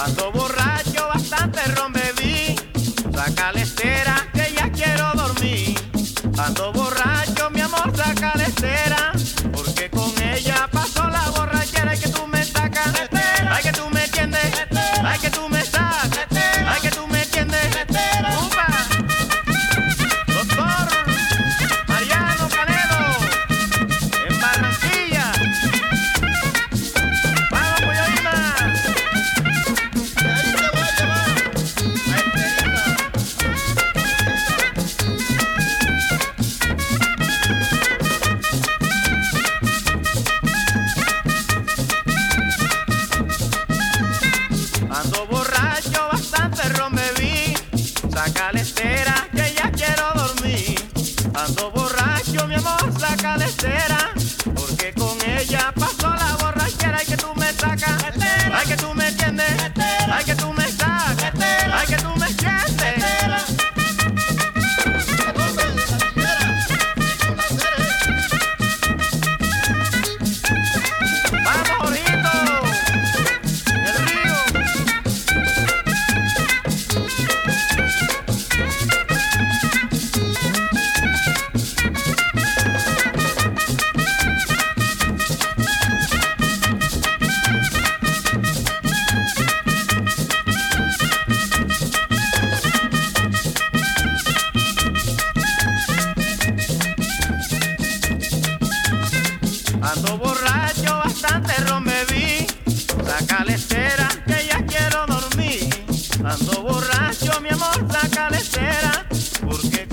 Ando borracho, bastante ron bebí. Saca la estera, que ya quiero dormir. Ando borracho, mi amor, saca la estera, porque con ella pasó la borrachera. Ay, que tú me sacas, ay, que tú me entiendes, ay, que tú me sacas, ay, que tú me entiendes. ¡Upa! Doctor Mariano Canedo, en Barranquilla. ¡Vamos, Polloína! Y ahí te voy a llevar a Estelita. Ando borracho, bastante ron bebí. Saca la estera, que ya quiero dormir. Ando borracho, mi amor, saca la estera, porque con ella pasó la borrachera. Ay, que tú me sacas, ay, que tú me entiendes, ay, que tú me sacas, ay, que tú me entiendes. ¿A dónde? En la tijera y con la Ceres. Vamos, Jorgito, el río. Ando borracho, bastante ron bebí. Saca la estera, que ya quiero dormir. Ando borracho, mi amor, saca la estera, porque